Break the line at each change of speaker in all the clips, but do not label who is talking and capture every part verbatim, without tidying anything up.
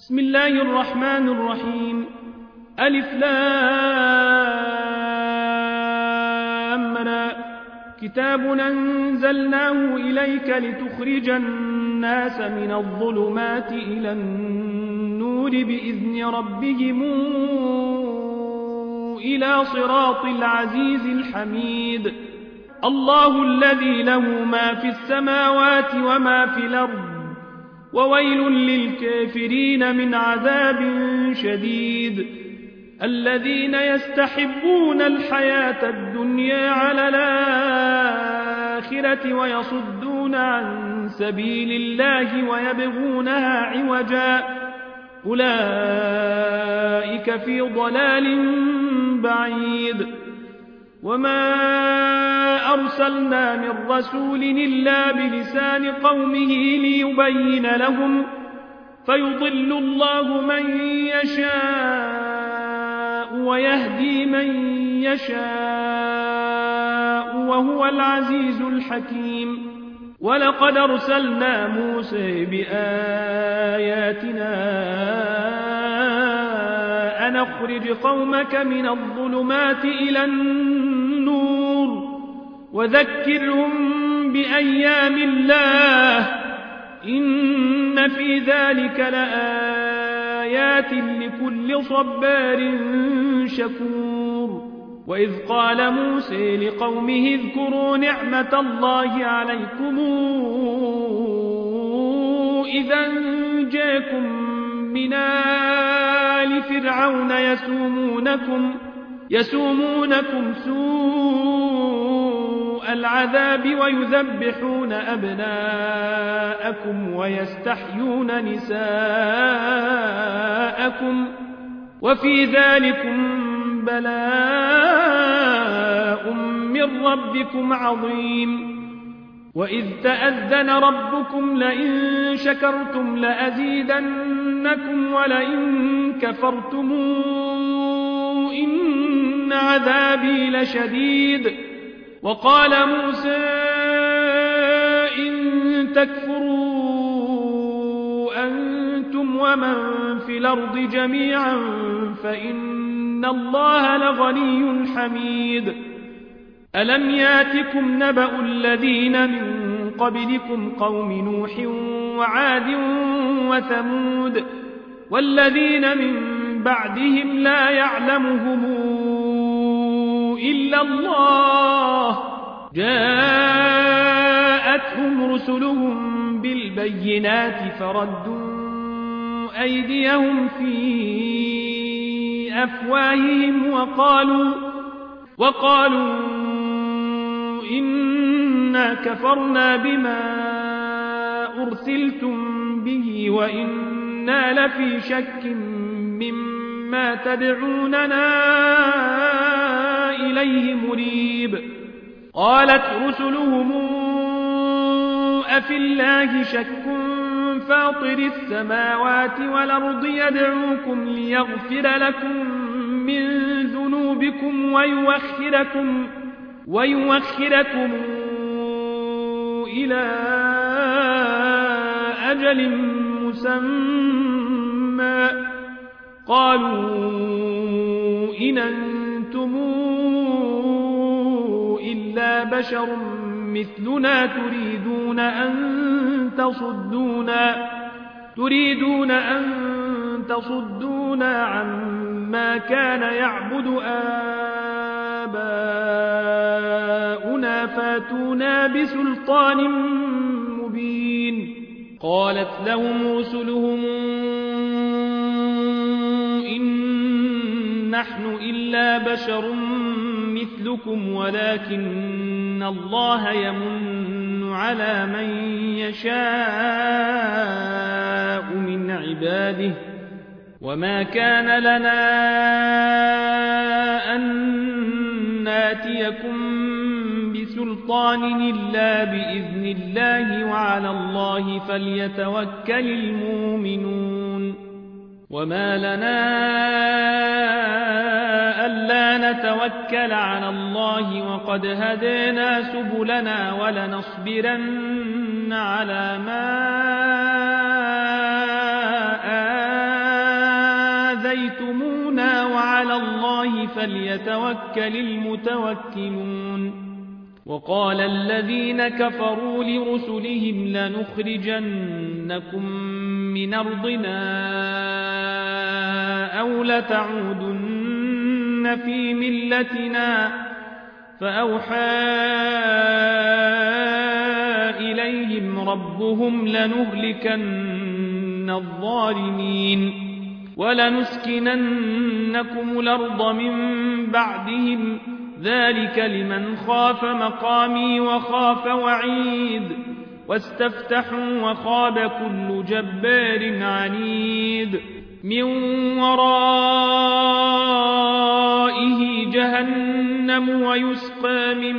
بسم الله الرحمن الرحيم. ألف لام را. كتاب أنزلناه إليك لتخرج الناس من الظلمات إلى النور بإذن ربهم إلى صراط العزيز الحميد. الله الذي له ما في السماوات وما في الأرض وويل للكافرين من عذاب شديد. الذين يستحبون الحياة الدنيا على الآخرة ويصدون عن سبيل الله ويبغونها عوجا أولئك في ضلال بعيد. وما أرسلنا من رسول إلا بلسان قومه ليبين لهم فيضل الله من يشاء ويهدي من يشاء وهو العزيز الحكيم. ولقد أرسلنا موسى بآياتنا أن أخرج قومك من الظلمات إلى النور وذكرهم بأيام الله إن في ذلك لآيات لكل صبار شكور. وإذ قال موسى لقومه اذكروا نعمة الله عليكم إذا أنجاكم من آل فرعون يسومونكم, يسومونكم سوء العذاب ويذبحون أبناءكم ويستحيون نساءكم وفي ذلكم بلاء من ربكم عظيم. وإذ تأذن ربكم لئن شكرتم لأزيدنكم ولئن كفرتم إن عذابي لشديد. وقال موسى إن تكفروا أنتم ومن في الأرض جميعا فإن الله لغني حميد. ألم ياتكم نبأ الذين من قبلكم قوم نوح وعاد وثمود والذين من بعدهم لا يعلمهم إلا الله جاءتهم رسلهم بالبينات فردوا أيديهم في أفواههم وقالوا وقالوا إنا كفرنا بما أرسلتم به وإنا لفي شك مما تدعوننا إليه مريب. قالت رسلهم أفي الله شك فاطر السماوات والأرض يدعوكم ليغفر لكم من ذنوبكم ويوخركم ويوخركم إلى أجل مسمى قالوا إن أنتم إلا بشر مثلنا تريدون أن تصدونا تريدون أن تصدونا عما كان يعبد آباؤنا فاتونا بسلطان مبين. قالت لهم رسلهم إن نحن إلا بشر مثلكم ولكن الله يمن على من يشاء من عباده وما كان لنا أن ناتيكم بسلطان إلا بإذن الله وعلى الله فليتوكل المؤمنون. وما لنا ألا نتوكل على الله وقد هدينا سبلنا ولنصبرن على ما آذيتمونا وعلى الله فليتوكل المتوكلون. وقال الذين كفروا لرسلهم لنخرجنكم من أرضنا أو لتعودن في ملتنا فأوحى إليهم ربهم لنهلكن الظالمين ولنسكننكم الأرض من بعدهم ذلك لمن خاف مقامي وخاف وعيد واستفتحوا وخاب كل جبار عنيد من ورائه جهنم ويسقى من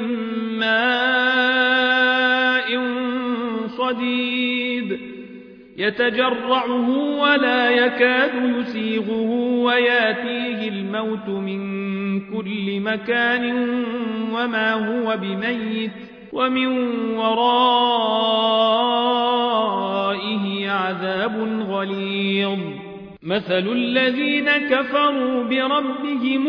ماء صديد يتجرعه ولا يكاد يسيغه وياتيه الموت من كل مكان وما هو بميت ومن ورائه عذاب غليظ. مثل الذين كفروا بربهم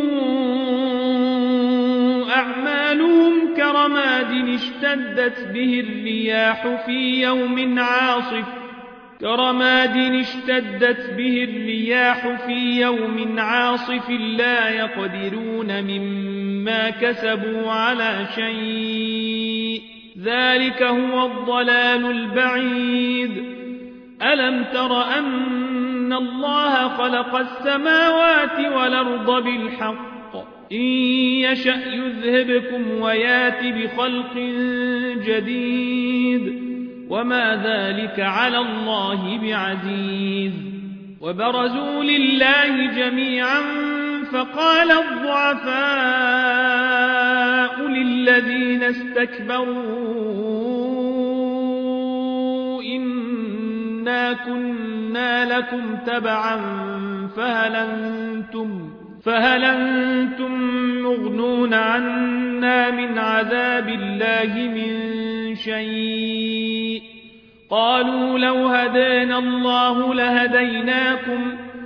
أعمالهم كرماد اشتدت به الرياح في يوم عاصف كرماد اشتدت به الرياح في يوم عاصف لا يقدرون مما كسبوا على شيء ذلك هو الضلال البعيد. ألم تر أن الله خلق السماوات والأرض بالحق إن يشأ يذهبكم ويات بخلق جديد وما ذلك على الله بعزيز. وبرزوا لله جميعا فقال الضعفاء للذين استكبروا إنا كنا لكم تبعا فهل أنتم فهل أنتم مغنون عنا من عذاب الله من شيء قالوا لو هدانا الله لهديناكم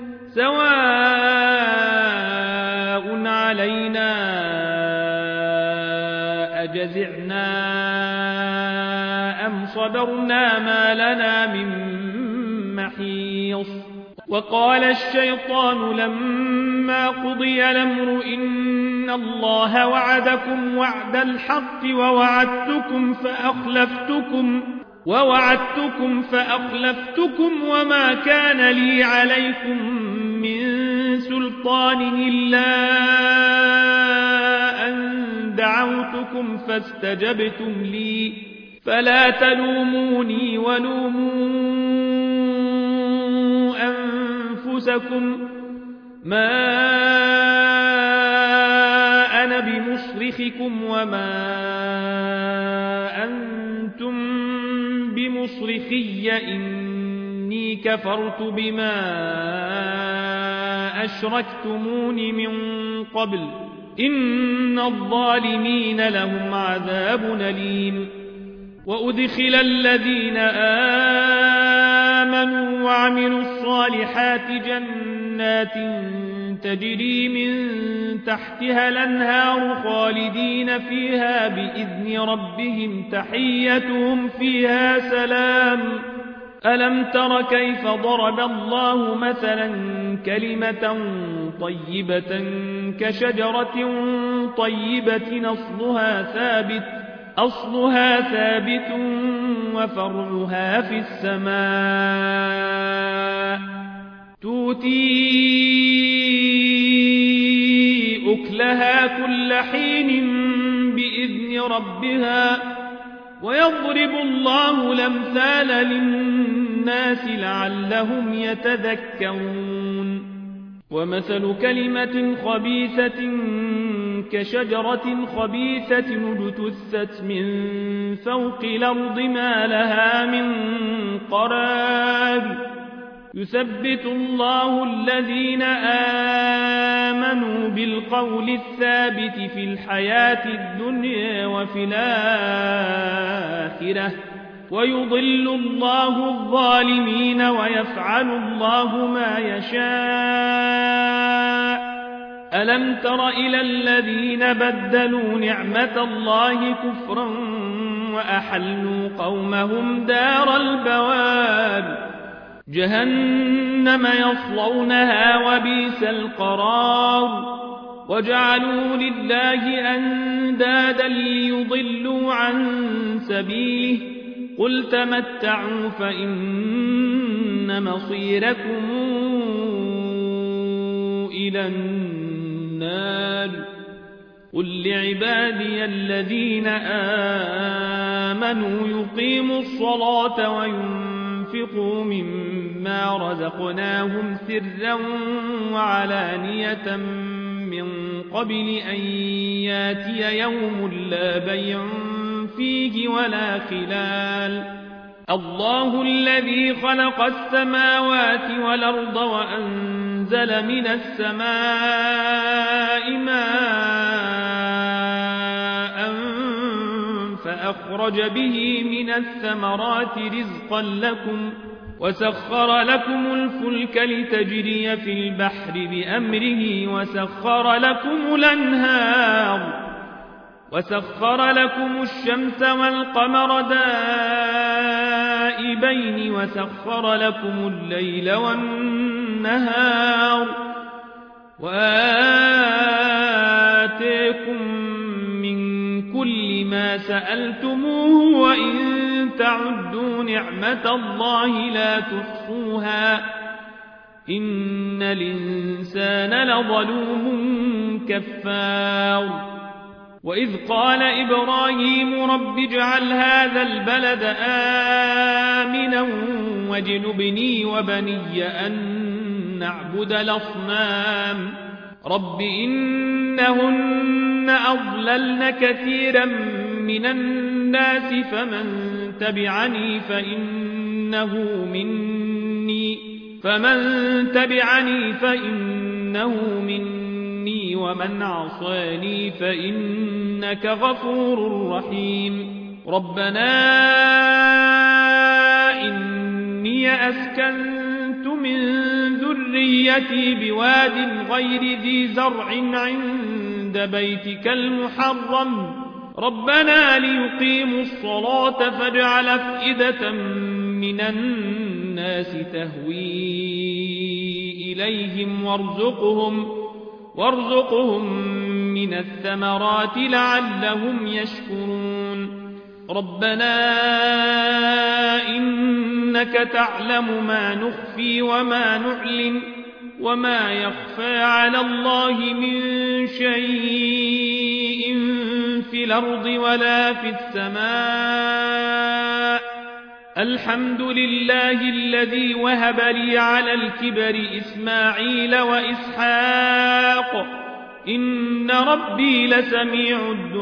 سواء علينا أجزعنا أم صبرنا ما لنا من محيص. وقال الشيطان لما قضي الأمر إن الله وعدكم وعد الحق ووعدتكم فأخلفتكم ووعدتكم فأخلفتكم وما كان لي عليكم من سلطان إلا أن دعوتكم فاستجبتم لي فلا تلوموني ولوموا أنفسكم ما أنا بمصرخكم وما أنتم بمصرخي إني كفرت بما أشركتمون من قبل إن الظالمين لهم عذاب أليم. وأدخل الذين آمنوا وعملوا الصالحات جنات تجري من تحتها الأنهار خالدين فيها بإذن ربهم تحيتهم فيها سلام. ألم تر كيف ضرب الله مثلا كلمة طيبة كشجرة طيبة أصلها ثابت أصلها ثابت وفرعها في السماء تؤتي أكلها كل حين بإذن ربها ويضرب الله الأمثال للناس لعلهم يتذكرون. ومثل كلمة خبيثة كشجرة خبيثة اجتثت من فوق الأرض ما لها من قرار يثبت الله الذين آمنوا بالقول الثابت في الحياة الدنيا وفي الآخرة ويضل الله الظالمين ويفعل الله ما يشاء. ألم تر إلى الذين بدلوا نعمة الله كفرا وأحلوا قومهم دار البوار جهنم يصلونها وبئس القرار وجعلوا لله أندادا ليضلوا عن سبيله قل تمتعوا فإن مصيركم إلى النار قل لعبادي الذين آمنوا يقيموا الصلاة وينفقوا مما رزقناهم سرا وعلانية من قبل أن ياتي يوم لا بيع فيه ولا خلال الله الذي خلق السماوات والأرض وأنزل من السماء ماء فأخرج به من الثمرات رزقا لكم وسخر لكم الفلك لتجري في البحر بأمره وسخر لكم الأنهار وسخر لكم الشمس والقمر دائبين وسخر لكم الليل والنهار وآتيكم من كل ما سألتموه وإن تعدوا نعمة الله لا تحصوها إن الإنسان لظلوم كفار وإذ قال إبراهيم رب اجعل هذا البلد آمنا واجنبني وبني أن نعبد الأصنام رب إنهن أضللن كثيرا من الناس فمن تبعني فإنه مني فمن تبعني فإنه مني ومن عصاني فإنك غفور رحيم ربنا إني أسكنت من ذريتي بواد غير ذي زرع عند بيتك المحرم ربنا ليقيموا الصلاة فاجعل أفئدة من الناس تهوي إليهم وارزقهم وارزقهم من الثمرات لعلهم يشكرون ربنا إنك تعلم ما نخفي وما نعلن وما يخفى على الله من شيء في الأرض ولا في السماء الحمد لله الذي وهب لي على الكبر إسماعيل وإسحاق إن ربي لسميع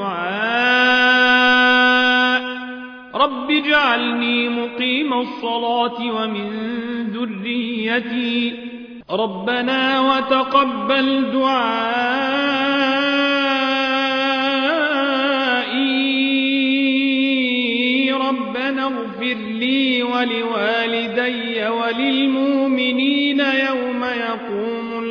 الدعاء رب اجعلني مقيم الصلاة ومن ذريتي ربنا وتقبل دعائي ربنا اغفر لي ولوالدي وللمؤمنين يوم يقوم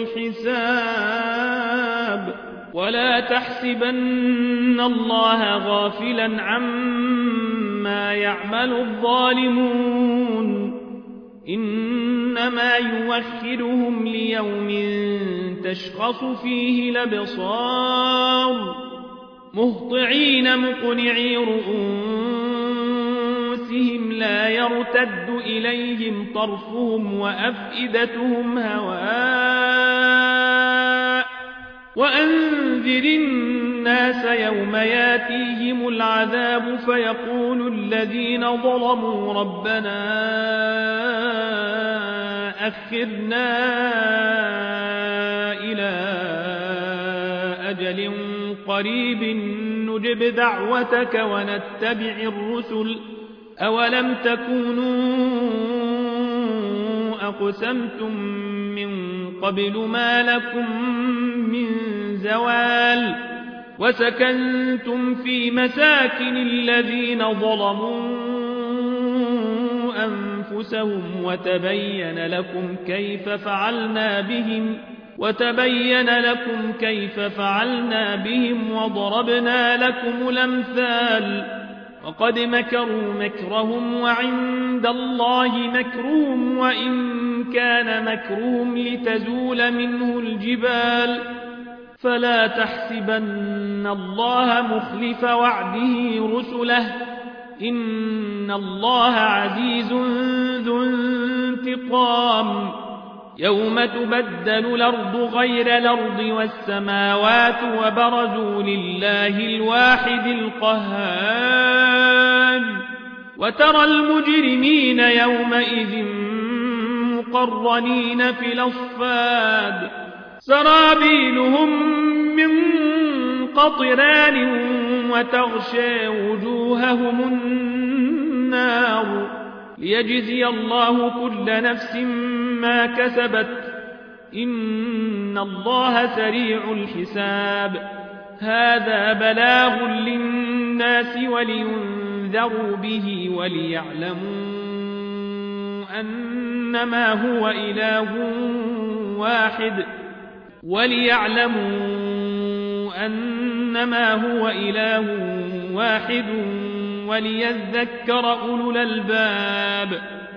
الحساب ولا تحسبن الله غافلا عما يعمل الظالمون إنما يوخرهم ليوم تشخص فيه الأبصار مهطعين مقنعي رؤوسهم لا يرتد إليهم طرفهم وأفئدتهم هواء وأنذر الناس يوم ياتيهم العذاب فيقول الذين ظلموا ربنا أخرنا إلى أجل قريب نجب دعوتك ونتبع الرسل أولم تكونوا أقسمتم من قبل ما لكم من زوال وسكنتم في مساكن الذين ظلموا أنفسهم وتبين لكم كيف فعلنا بهم وتبين لكم كيف فعلنا بهم وضربنا لكم الأمثال وقد مكروا مكرهم وعند الله مكرهم وإن كان مكرهم لتزول منه الجبال فلا تحسبن الله مخلف وعده رسله إن الله عزيز ذو انتقام يوم تبدل الأرض غير الأرض والسماوات وبرزوا لله الواحد القهار وترى المجرمين يومئذ مقرنين في الأصفاد سرابيلهم من قطران وتغشى وجوههم النار ليجزي الله كل نفس ما كسبت إن الله سريع الحساب هذا بلاغ للناس ولينذروا به وليعلموا أنما هو إله واحد وليعلموا أنما هو إله واحد وليذكر أولو الألباب